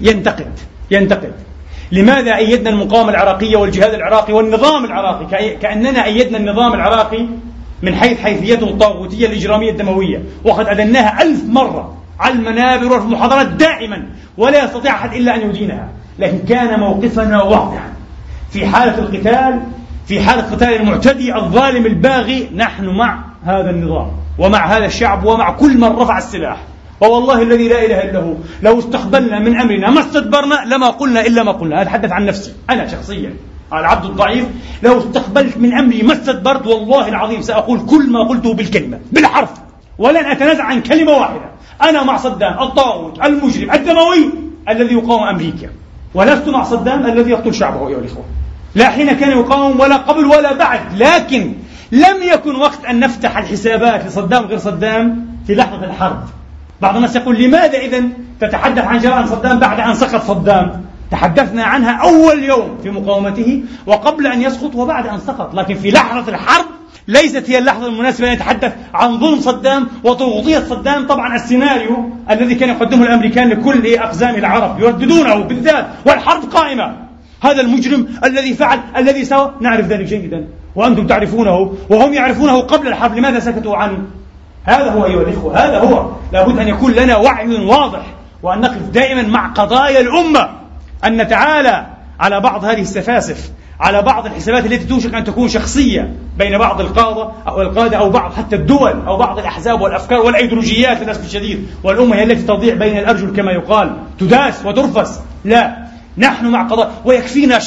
ينتقد لماذا أيدنا المقاومة العراقية والجهاد العراقي والنظام العراقي، كأننا أيدنا النظام العراقي من حيث حيثيته الطاغوتية الإجرامية الدموية، وقد أدناها 1000 مرة على المنابر وفي المحاضرات دائما، ولا يستطيع أحد إلا أن يدينها. لكن كان موقفنا واضحا في حالة القتال، في حالة قتال المعتدي الظالم الباغي، نحن مع هذا النظام ومع هذا الشعب ومع كل من رفع السلاح. ووالله الذي لا إله إلا هو لو استقبلنا من أمرنا ما استدبرنا لما قلنا إلا ما قلنا. أتحدث عن نفسي أنا شخصيا، العبد الضعيف، لو استقبلت من أمري ما استدبرت والله العظيم سأقول كل ما قلته بالكلمة بالحرف، ولن أتنازع عن كلمة واحدة. أنا مع صدام الطاغوت المجرم الدموي الذي يقاوم أمريكا، ولست مع صدام الذي يقتل شعبه أيها الإخوة، لا حين كان يقاوم ولا قبل ولا بعد. لكن لم يكن وقت أن نفتح الحسابات لصدام غير صدام في لحظة الحرب. بعض الناس يقول لماذا إذن تتحدث عن جرائم صدام بعد أن سقط صدام؟ تحدثنا عنها أول يوم في مقاومته وقبل أن يسقط وبعد أن سقط، لكن في لحظة الحرب ليست هي اللحظة المناسبة أن يتحدث عن ظلم صدام وطغوطية صدام. طبعا السيناريو الذي كان يقدمه الأمريكان لكل أقزام العرب يرددونه بالذات والحرب قائمة. هذا المجرم الذي فعل الذي سوى نعرف ذلك جيدا وأنتم تعرفونه وهم يعرفونه قبل الحرب، لماذا سكتوا عنه؟ هذا هو أيها الإخوة، هذا هو. لابد أن يكون لنا وعي واضح وأن نقف دائما مع قضايا الأمة، أن نتعالى على بعض هذه السفاسف، على بعض الحسابات التي توشك أن تكون شخصية بين بعض القادة أو بعض حتى الدول أو بعض الأحزاب والأفكار والأيديولوجيات للأسف الشديد. والأمة هي التي تضيع بين الأرجل كما يقال، تداس وترفس. لا، نحن مع قضاء، ويكفينا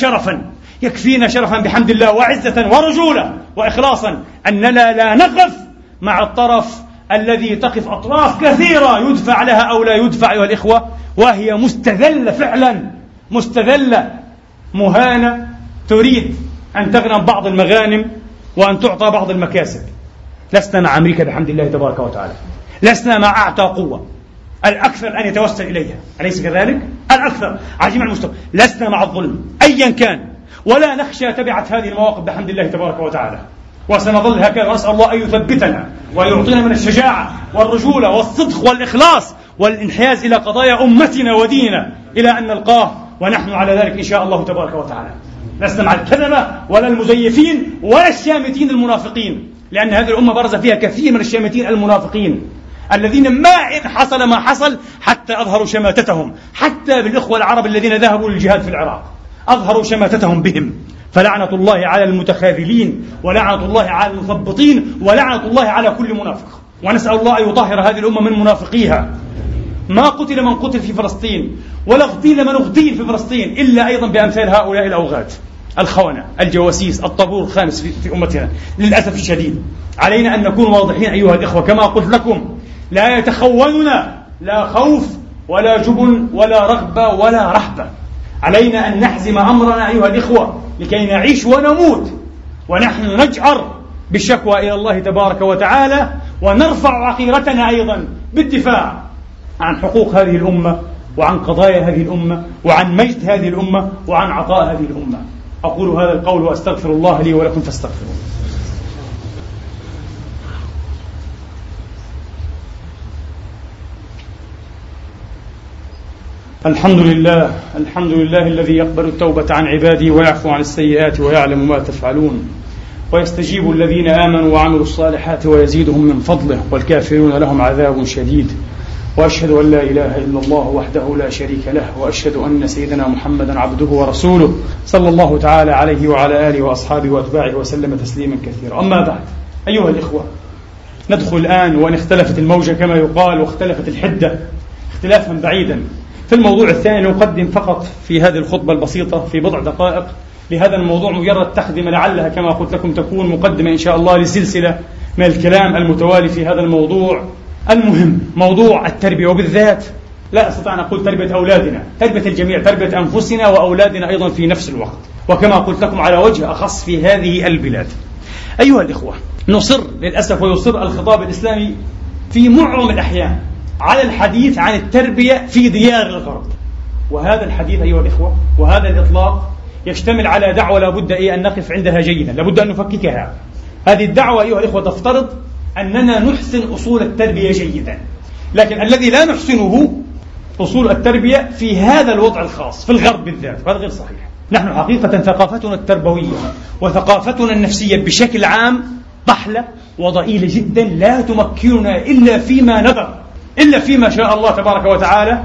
شرفا بحمد الله وعزة ورجولة وإخلاصا أننا لا نقف مع الطرف الذي تقف أطراف كثيرة يدفع لها أو لا يدفع أيها الإخوة، وهي مستذلة فعلا، مستذلة مهانة، تريد أن تغنم بعض المغانم وأن تعطى بعض المكاسب. لسنا مع أمريكا بحمد الله تبارك وتعالى، لسنا مع أعتى قوة الأكثر أن يتوسل إليها، أليس كذلك؟ الأكثر على جميع المستوى. لسنا مع الظلم أيا كان، ولا نخشى تبعة هذه المواقف بحمد الله تبارك وتعالى، وسنظل هكذا. ونسأل الله أن يثبتنا ويعطينا من الشجاعة والرجولة والصدق والإخلاص والانحياز إلى قضايا أمتنا وديننا إلى أن نلقاه ونحن على ذلك إن شاء الله تبارك وتعالى. لسنا مع الكذبة ولا المزيفين ولا الشامتين المنافقين، لأن هذه الأمة برز فيها كثير من الشامتين المنافقين الذين ما إن حصل ما حصل حتى أظهروا شماتتهم، حتى بالإخوة العرب الذين ذهبوا للجهاد في العراق أظهروا شماتتهم بهم. فلعنة الله على المتخاذلين، ولعنة الله على المثبطين، ولعنة الله على كل منافق. ونسأل الله أن يطهر هذه الأمة من منافقيها. ما قتل من قتل في فلسطين ولا اغتيل من اغتيل في فلسطين إلا أيضا بأمثال هؤلاء الأوغاد الخونة الجواسيس الطابور الخامس في أمتنا. للأسف الشديد علينا أن نكون واضحين أيها الإخوة، كما قلت لكم لا يتخوننا لا خوف ولا جبن ولا رغبة ولا رهبة. علينا أن نحزم أمرنا أيها الإخوة لكي نعيش ونموت ونحن نجأر بالشكوى إلى الله تبارك وتعالى، ونرفع عقيرتنا أيضا بالدفاع عن حقوق هذه الأمة وعن قضايا هذه الأمة وعن مجد هذه الأمة وعن عطاء هذه الأمة. أقول هذا القول وأستغفر الله لي ولكم فاستغفروه. الحمد لله الذي يقبل التوبة عن عباده ويعفو عن السيئات ويعلم ما تفعلون، ويستجيب الذين آمنوا وعملوا الصالحات ويزيدهم من فضله، والكافرون لهم عذاب شديد. وأشهد أن لا إله إلا الله وحده لا شريك له، وأشهد أن سيدنا محمدا عبده ورسوله صلى الله تعالى عليه وعلى آله وأصحابه وأتباعه وسلم تسليما كثيرا. أما بعد، أيها الإخوة، ندخل الآن وإن اختلفت الموجة كما يقال واختلفت الحدة اختلافا بعيدا في الموضوع الثاني. نقدم فقط في هذه الخطبة البسيطة في بضع دقائق لهذا الموضوع مجرد تقدمة، لعلها كما قلت لكم تكون مقدمة إن شاء الله لسلسلة من الكلام المتوالي في هذا الموضوع المهم، موضوع التربية، وبالذات لا أستطيع أن أقول تربية أولادنا، تربية الجميع، تربية أنفسنا وأولادنا أيضا في نفس الوقت، وكما قلت لكم على وجه أخص في هذه البلاد. أيها الإخوة، نصر للأسف ويصر الخطاب الإسلامي في معظم الأحيان على الحديث عن التربية في ديار الغرب، وهذا الحديث أيها الإخوة وهذا الإطلاق يشتمل على دعوة لابد أن نقف عندها جيدا، لابد أن نفككها. هذه الدعوة أيها الإخوة تفترض أننا نحسن أصول التربية جيدا، لكن الذي لا نحسنه أصول التربية في هذا الوضع الخاص في الغرب بالذات، وهذا غير صحيح. نحن حقيقة ثقافتنا التربوية وثقافتنا النفسية بشكل عام ضحلة وضئيلة جدا، لا تمكننا إلا فيما نظر، إلا فيما شاء الله تبارك وتعالى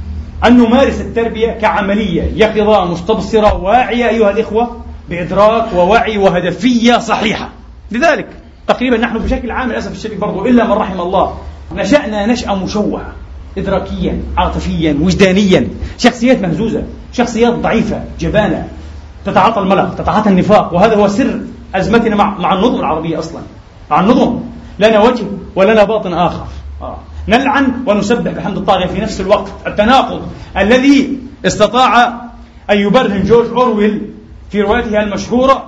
أن نمارس التربية كعملية يقظة مستبصرة واعية أيها الإخوة، بإدراك ووعي وهدفية صحيحة. لذلك تقريبا نحن بشكل عام للأسف الشديد برضو إلا من رحم الله نشأنا نشأة مشوهة إدراكيا عاطفيا وجدانيا، شخصيات مهزوزة، شخصيات ضعيفة جبانة، تتعاطى الملق، تتعاطى النفاق. وهذا هو سر أزمتنا مع النظم العربية أصلا. مع النظم لنا وجه ولنا باطن آخر، نلعن ونسبح بحمد الطاغية في نفس الوقت. التناقض الذي استطاع أن يبرهن جورج أورويل في روايته المشهورة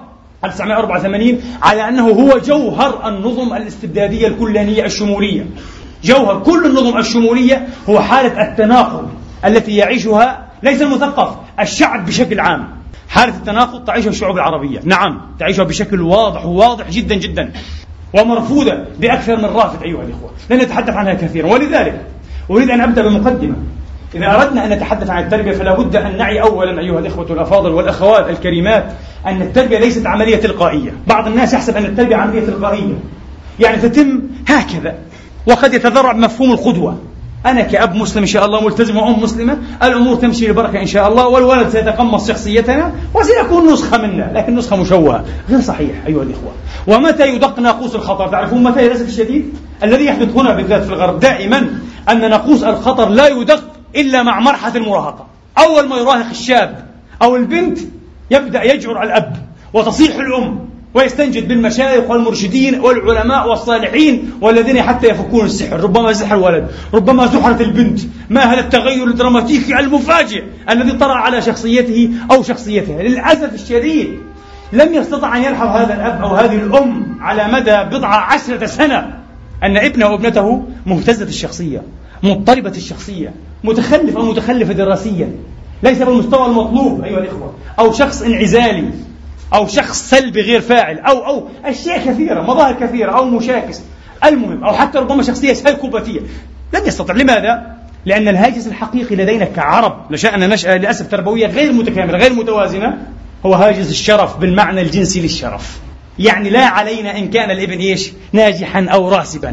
1984 على أنه هو جوهر النظم الاستبدادية الكلانية الشمولية. جوهر كل النظم الشمولية هو حالة التناقض التي يعيشها ليس المثقف، الشعب بشكل عام. حالة التناقض تعيشها الشعوب العربية، نعم تعيشها بشكل واضح جدا جدا، ومرفوضة بأكثر من رافض أيها الإخوة، لن نتحدث عنها كثيرا. ولذلك أريد أن أبدأ بمقدمة. إذا أردنا أن نتحدث عن التربية فلا بد أن نعي أولا أيها الإخوة الأفاضل والأخوات الكريمات أن التربية ليست عملية تلقائية. بعض الناس يحسب أن التربية عملية تلقائية، يعني تتم هكذا، وقد يتذرع مفهوم القدوة. أنا كأب مسلم إن شاء الله ملتزم وأم مسلمة، الأمور تمشي ببركة إن شاء الله، والولد سيتقمص شخصيتنا وسيكون نسخة منا، لكن نسخة مشوهة. غير صحيح أيها الإخوة. ومتى يدق ناقوس الخطر؟ تعرفون متى؟ للأسف الشديد الذي يحدث هنا بالذات في الغرب دائما أن ناقوس الخطر لا يدق إلا مع مرحلة المراهقة. أول ما يراهق الشاب أو البنت يبدأ يجعر على الأب وتصيح الأم، ويستنجد بالمشايخ والمرشدين والعلماء والصالحين والذين حتى يفكون السحر. ربما سحر الولد، ربما سحرت البنت. ما هذا التغير الدراماتيكي المفاجئ الذي طرأ على شخصيته أو شخصيتها؟ للأسف الشديد لم يستطع أن يلحظ هذا الأب أو هذه الأم على مدى 10 سنة أن ابنه أو ابنته مهتزة الشخصية، مضطربة الشخصية، متخلف أو متخلفة دراسيا، ليس بالمستوى المطلوب أيها الإخوة، أو شخص انعزالي، أو شخص سلبي غير فاعل، أو أشياء كثيرة، مظاهر كثيرة، أو مشاكس، المهم، أو حتى ربما شخصية سايكوباتية. لم يستطع. لماذا؟ لأن الهاجس الحقيقي لدينا كعرب نشأنا نشأة للأسف تربوية غير متكاملة غير متوازنة، هو هاجس الشرف بالمعنى الجنسي للشرف. يعني لا علينا إن كان الابن ناجحا أو راسبا،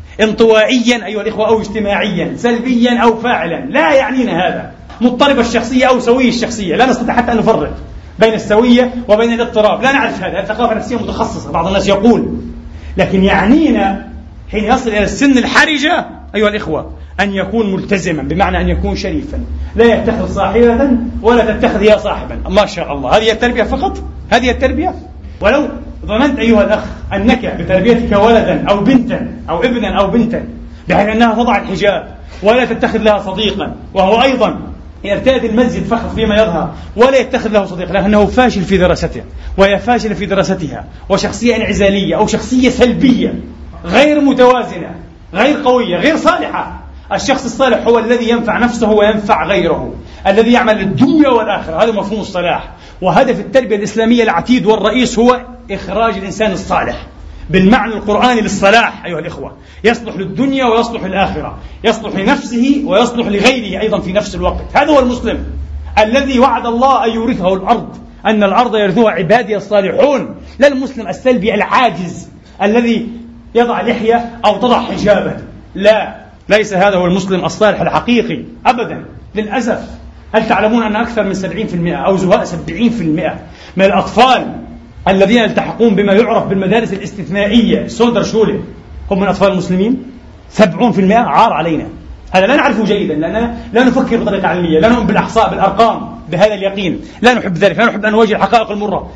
انطوائيا أيها الإخوة أو اجتماعيا، سلبيا أو فاعلا، لا يعنينا هذا. مضطرب الشخصية أو سوي الشخصية، لا نستطيع حتى أن نفرق بين السوية وبين الاضطراب، لا نعرف هذا. الثقافة النفسية متخصصة بعض الناس يقول، لكن يعنينا حين يصل إلى السن الحرجة أيها الإخوة أن يكون ملتزما، بمعنى أن يكون شريفا، لا يتخذ صاحبة ولا تتخذ هي صاحبا. ما شاء الله، هذه التربية فقط، هذه التربية. ولو ظننت أيها الأخ أنك بتربيتك ولدا أو بنتا أو ابنا أو بنتا بحيث أنها تضع الحجاب ولا تتخذ لها صديقا، وهو أيضا يرتاد المسجد فقط فيما يظهر ولا يتخذ له صديق، لأنه فاشل في دراسته وهي فاشلة في دراستها، وشخصية انعزالية أو شخصية سلبية غير متوازنة غير قوية غير صالحة. الشخص الصالح هو الذي ينفع نفسه وينفع غيره، الذي يعمل الدنيا والآخرة. هذا مفهوم الصلاح، وهدف التربية الإسلامية العتيد والرئيس هو إخراج الإنسان الصالح بالمعنى القرآني للصلاح أيها الإخوة، يصلح للدنيا ويصلح للآخرة، يصلح لنفسه ويصلح لغيره أيضا في نفس الوقت. هذا هو المسلم الذي وعد الله أن يورثه الأرض، أن الأرض يرثها عبادي الصالحون، لا المسلم السلبي العاجز الذي يضع لحية أو تضع حجابا. لا، ليس هذا هو المسلم الصالح الحقيقي أبدا للأسف. هل تعلمون أن أكثر من 70% أو زهاء 70% من الأطفال الذين يلتحقون بما يعرف بالمدارس الاستثنائية سوندرشولة هم من أطفال المسلمين؟ 70% عار علينا. هذا لا نعرفه جيدا لأننا لا نفكر بطريقة علمية، لا نؤمن بالأحصاء بالأرقام بهذا اليقين، لا نحب ذلك، لا نحب أن نواجه الحقائق المرة.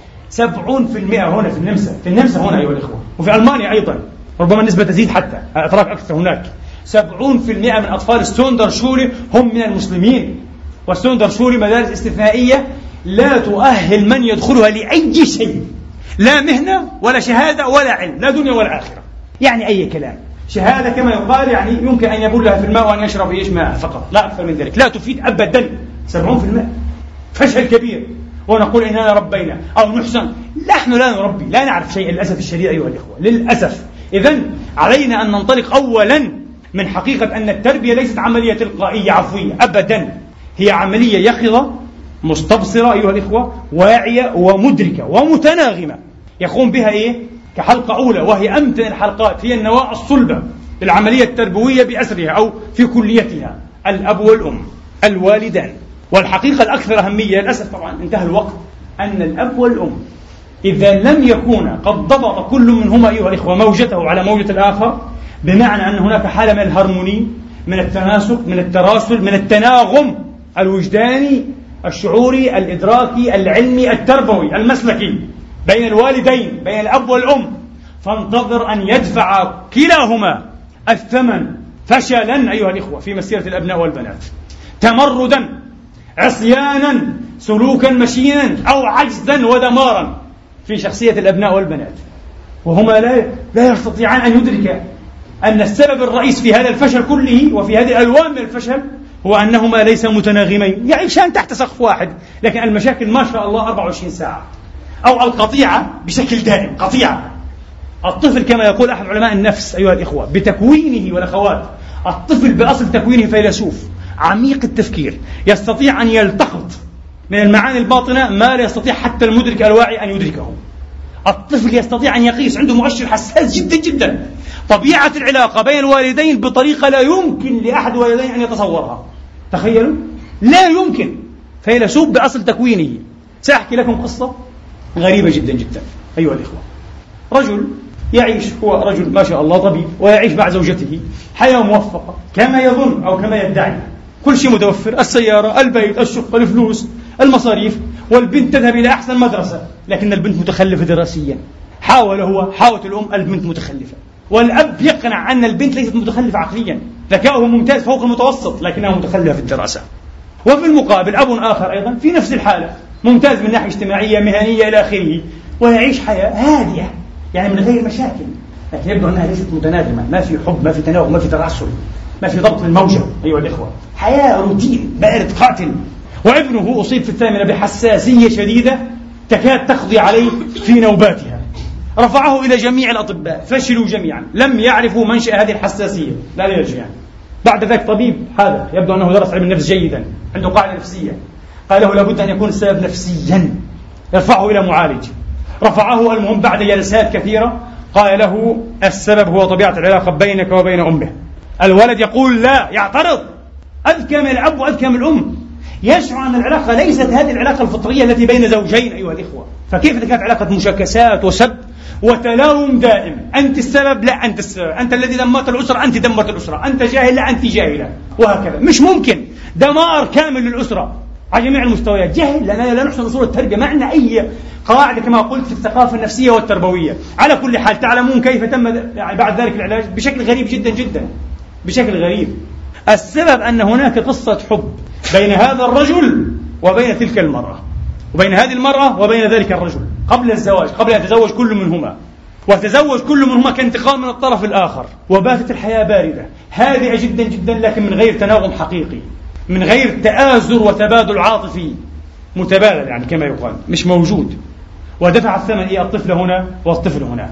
70% هنا في النمسا هنا أيها الإخوة، وفي ألمانيا أيضا ربما النسبة تزيد حتى أتراك أكثر هناك. 70% من أطفال السوندرشولة هم من المسلمين، والسوندرشولة مدارس استثنائية لا تؤهل من يدخلها لأي شيء، لا مهنة ولا شهادة ولا علم، لا دنيا ولا آخرة، يعني أي كلام. شهادة كما يقال يعني يمكن أن يبلها في الماء وأن يشرب ماء فقط، لا أكثر من ذلك، لا تفيد أبدا. 70% فشل كبير. ونقول إننا ربينا أو نحسن، نحن لا نربي، لا نعرف شيء للأسف الشديد أيها الإخوة، للأسف. إذن علينا أن ننطلق أولا من حقيقة أن التربية ليست عملية تلقائية عفوية أبدا، هي عملية يقظة مستبصرة أيها الإخوة، واعية ومدركة ومتناغمة، يقوم بها كحلقة أولى، وهي أمتن الحلقات، هي النواة الصلبة للعملية التربوية بأسرها أو في كليتها، الأب والأم الوالدان. والحقيقة الأكثر أهمية للأسف طبعا انتهى الوقت، أن الأب والأم إذا لم يكونا قد ضبط كل منهما أيها الإخوة موجته على موجة الآخر، بمعنى أن هناك حالة من الهرموني، من التناسق، من التراسل، من التناغم الوجداني الشعوري الإدراكي العلمي التربوي المسلكي بين الوالدين، بين الأب والأم، فانتظر أن يدفع كلاهما الثمن فشلا أيها الإخوة في مسيرة الأبناء والبنات، تمردا، عصيانا، سلوكا مشينا، أو عجزا ودمارا في شخصية الأبناء والبنات. وهما لا يستطيعان أن يدركا أن السبب الرئيس في هذا الفشل كله وفي هذه الألوان من الفشل هو أنهما ليس متناغمين، يعيشان تحت سقف واحد، لكن المشاكل ما شاء الله 24 ساعة، أو القطيعة بشكل دائم، قطيعة. الطفل كما يقول أحد علماء النفس أيها الإخوة بتكوينه والأخوات، الطفل بأصل تكوينه فيلسوف عميق التفكير، يستطيع أن يلتقط من المعاني الباطنة ما لا يستطيع حتى المدرك الواعي أن يدركه. الطفل يستطيع أن يقيس، عنده مؤشر حساس جدا جدا طبيعة العلاقة بين الوالدين بطريقة لا يمكن لأحد الوالدين أن يتصورها. تخيلوا، لا يمكن، فيلسوف بأصل تكوينه. سأحكي لكم قصة غريبة جدا جدا أيها الإخوة. رجل يعيش، هو رجل ما شاء الله طبيب، ويعيش مع زوجته حياة موفقة كما يظن أو كما يدعي، كل شيء متوفر، السيارة، البيت، الشقة، الفلوس، المصاريف، والبنت تذهب إلى أحسن مدرسة، لكن البنت متخلفة دراسيا. حاولت الأم، البنت متخلفة، والأب يقنع أن البنت ليست متخلفة عقليا، ذكاؤه ممتاز فوق المتوسط، لكنها متخلفة في الدراسة. وفي المقابل أب آخر أيضا في نفس الحالة، ممتاز من ناحية اجتماعية مهنية إلى آخره، ويعيش حياة هادئة يعني من غير مشاكل، لكن يبدو أنها ليست متناغمة، ما في حب، ما في تناغم، ما في تراسل، ما في ضبط الموجة أيها الإخوة، حياة روتين بارد قاتل. وابنه أصيب في الثامنة بحساسية شديدة تكاد تقضي عليه في نوباتها، رفعه إلى جميع الأطباء، فشلوا جميعا، لم يعرفوا منشأ هذه الحساسية، لا يرجع. بعد ذلك طبيب هذا يبدو أنه درس علم النفس جيدا، عنده قاعدة نفسية، قال له لابد أن يكون السبب نفسيا، يرفعه إلى معالج. رفعه المهم بعد جلسات كثيرة، قال له السبب هو طبيعة العلاقة بينك وبين أمه. الولد يقول لا، يعترض، أذكى من الأب وأذكى من الأم، يشعر أن العلاقة ليست هذه العلاقة الفطرية التي بين زوجين أيها الإخوة. فكيف إذا كانت علاقة مشاكسات وسب وتلاوم دائم؟ أنت السبب، لا أنت السبب، أنت الذي دمرت الأسرة، أنت دمرت الأسرة، أنت جاهل، لا أنت جاهلة، وهكذا. مش ممكن، دمار كامل للأسرة على جميع المستويات. جهل، لأننا لا نحسن أصول التربية، معنا أي قواعد كما قلت في الثقافة النفسية والتربوية. على كل حال تعلمون كيف تم يعني بعد ذلك العلاج بشكل غريب جدا جدا، بشكل غريب. السبب أن هناك قصة حب بين هذا الرجل وبين تلك المرأة، وبين هذه المرأة وبين ذلك الرجل قبل الزواج، قبل أن يتزوج كل منهما، وتزوج كل منهما كانتقام من الطرف الآخر، وباتت الحياة باردة هادئة جدا جدا، لكن من غير تناغم حقيقي، من غير تآزر وتبادل عاطفي متبادل، يعني كما يقال مش موجود. ودفع الثمن الطفل هنا والطفل هنا.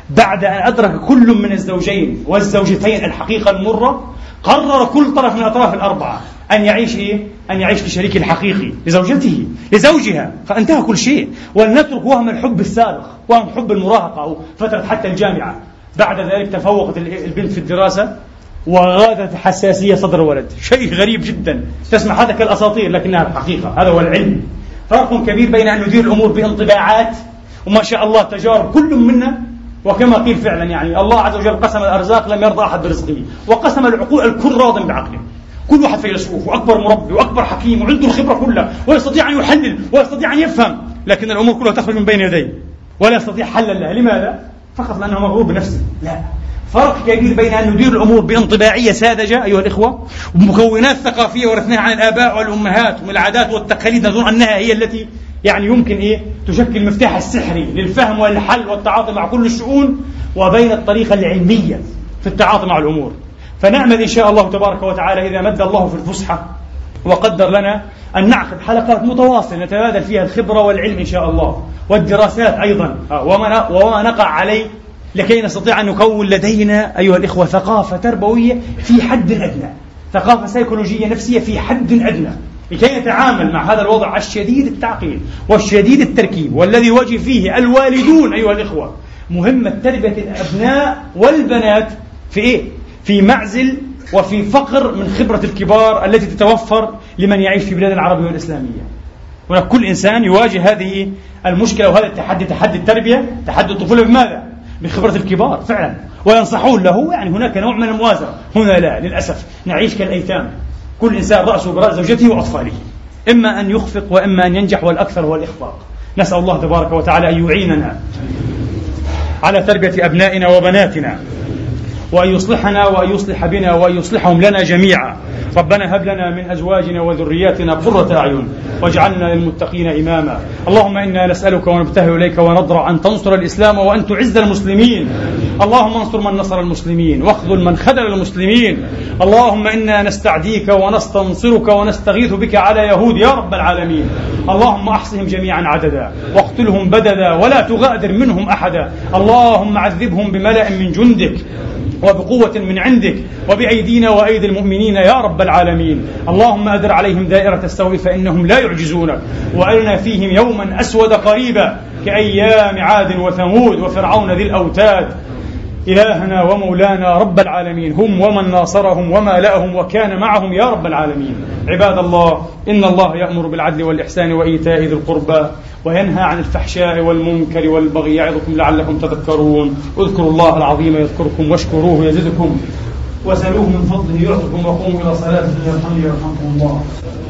بعد أن أدرك كل من الزوجين والزوجتين الحقيقة المرة، قرر كل طرف من الأطراف الأربعة أن يعيش أن يعيش لشريكه الحقيقي، لزوجته، لزوجها، فانتهى كل شيء. ولنترك وهم الحب السابق، وهم حب المراهقة أو فترة حتى الجامعة. بعد ذلك تفوقت البنت في الدراسة وغادت حساسية صدر الولد، شيء غريب جدا، تسمع هذا كالأساطير لكنها الحقيقة، هذا هو العلم. فرق كبير بين أن ندير الأمور بانطباعات وما شاء الله تجارب كل منا، وكما قيل فعلا يعني الله عز وجل قسم الأرزاق لم يرضى أحد برزقه، وقسم العقول الكل راض بعقله، كل واحد فيلسوف وأكبر مربي وأكبر حكيم وعنده الخبرة كلها ويستطيع أن يحلل ويستطيع أن يفهم، لكن الأمور كلها تخرج من بين يديه ولا يستطيع حل لها. لماذا؟ فقط لأنه مغرور بنفسه؟ لا، فرق كبير بين أن ندير الأمور بانطباعية ساذجة أيها الإخوة، ومكونات ثقافية ورثناها عن الآباء والأمهات ومن العادات والتقاليد نظن أنها هي التي يعني يمكن تشكل المفتاح السحري للفهم والحل والتعاطي مع كل الشؤون، وبين الطريقة العلمية في التعاطي مع الأمور. فنعمل إن شاء الله تبارك وتعالى إذا مد الله في الفسحة وقدر لنا أن نعقد حلقات متواصلة نتبادل فيها الخبرة والعلم إن شاء الله، والدراسات أيضا وما نقع عليه، لكي نستطيع أن نكون لدينا أيها الإخوة ثقافة تربوية في حد أدنى، ثقافة سيكولوجية نفسية في حد أدنى، لكي نتعامل مع هذا الوضع الشديد التعقيد والشديد التركيب والذي يواجه فيه الوالدون أيها الإخوة مهمة تربية الأبناء والبنات في معزل وفي فقر من خبرة الكبار التي تتوفر لمن يعيش في بلاد العربية والإسلامية. هناك كل إنسان يواجه هذه المشكلة وهذا التحدي، تحدي التربية، تحدي الطفولة. بماذا؟ بخبرة الكبار فعلا، وينصحون له. يعني هناك نوع من الموازنة. هنا لا، للأسف نعيش كالأيتام، كل إنسان رأسه برأس زوجته وأطفاله، إما أن يخفق وإما أن ينجح، والأكثر هو الإخفاق. نسأل الله تبارك وتعالى أن يعيننا على تربية أبنائنا وبناتنا، وأن يصلحنا وأن يصلح بنا وأن يصلحهم لنا جميعا. ربنا هب لنا من أزواجنا وذرياتنا قرة أعين واجعلنا للمتقين إماما. اللهم إنا نسألك ونبتهل إليك ونضرع أن تنصر الإسلام وأن تعز المسلمين. اللهم انصر من نصر المسلمين واخذل من خذل المسلمين. اللهم إنا نستعديك ونستنصرك ونستغيث بك على يهود يا رب العالمين. اللهم أحصهم جميعا عددا واقتلهم بددا ولا تغادر منهم أحدا. اللهم عذبهم بملأ من جندك وبقوة من عندك وبأيدينا وأيدي المؤمنين يا رب العالمين. اللهم أدر عليهم دائرة السوء فإنهم لا يعجزونك، وأرنا فيهم يوما أسود قريبا كأيام عاد وثمود وفرعون ذي الأوتاد. إلهنا ومولانا رب العالمين، هم ومن ناصرهم ومالأهم وكان معهم يا رب العالمين. عباد الله، إن الله يأمر بالعدل والإحسان وإيتاء ذي القربى وينهى عن الفحشاء والمنكر والبغي يعظكم لعلكم تذكرون. اذكروا الله العظيم يذكركم واشكروه يزدكم وسألوه من فضله يعطكم وقوموا إلى صلاتكم يرحمني ويرحمكم الله.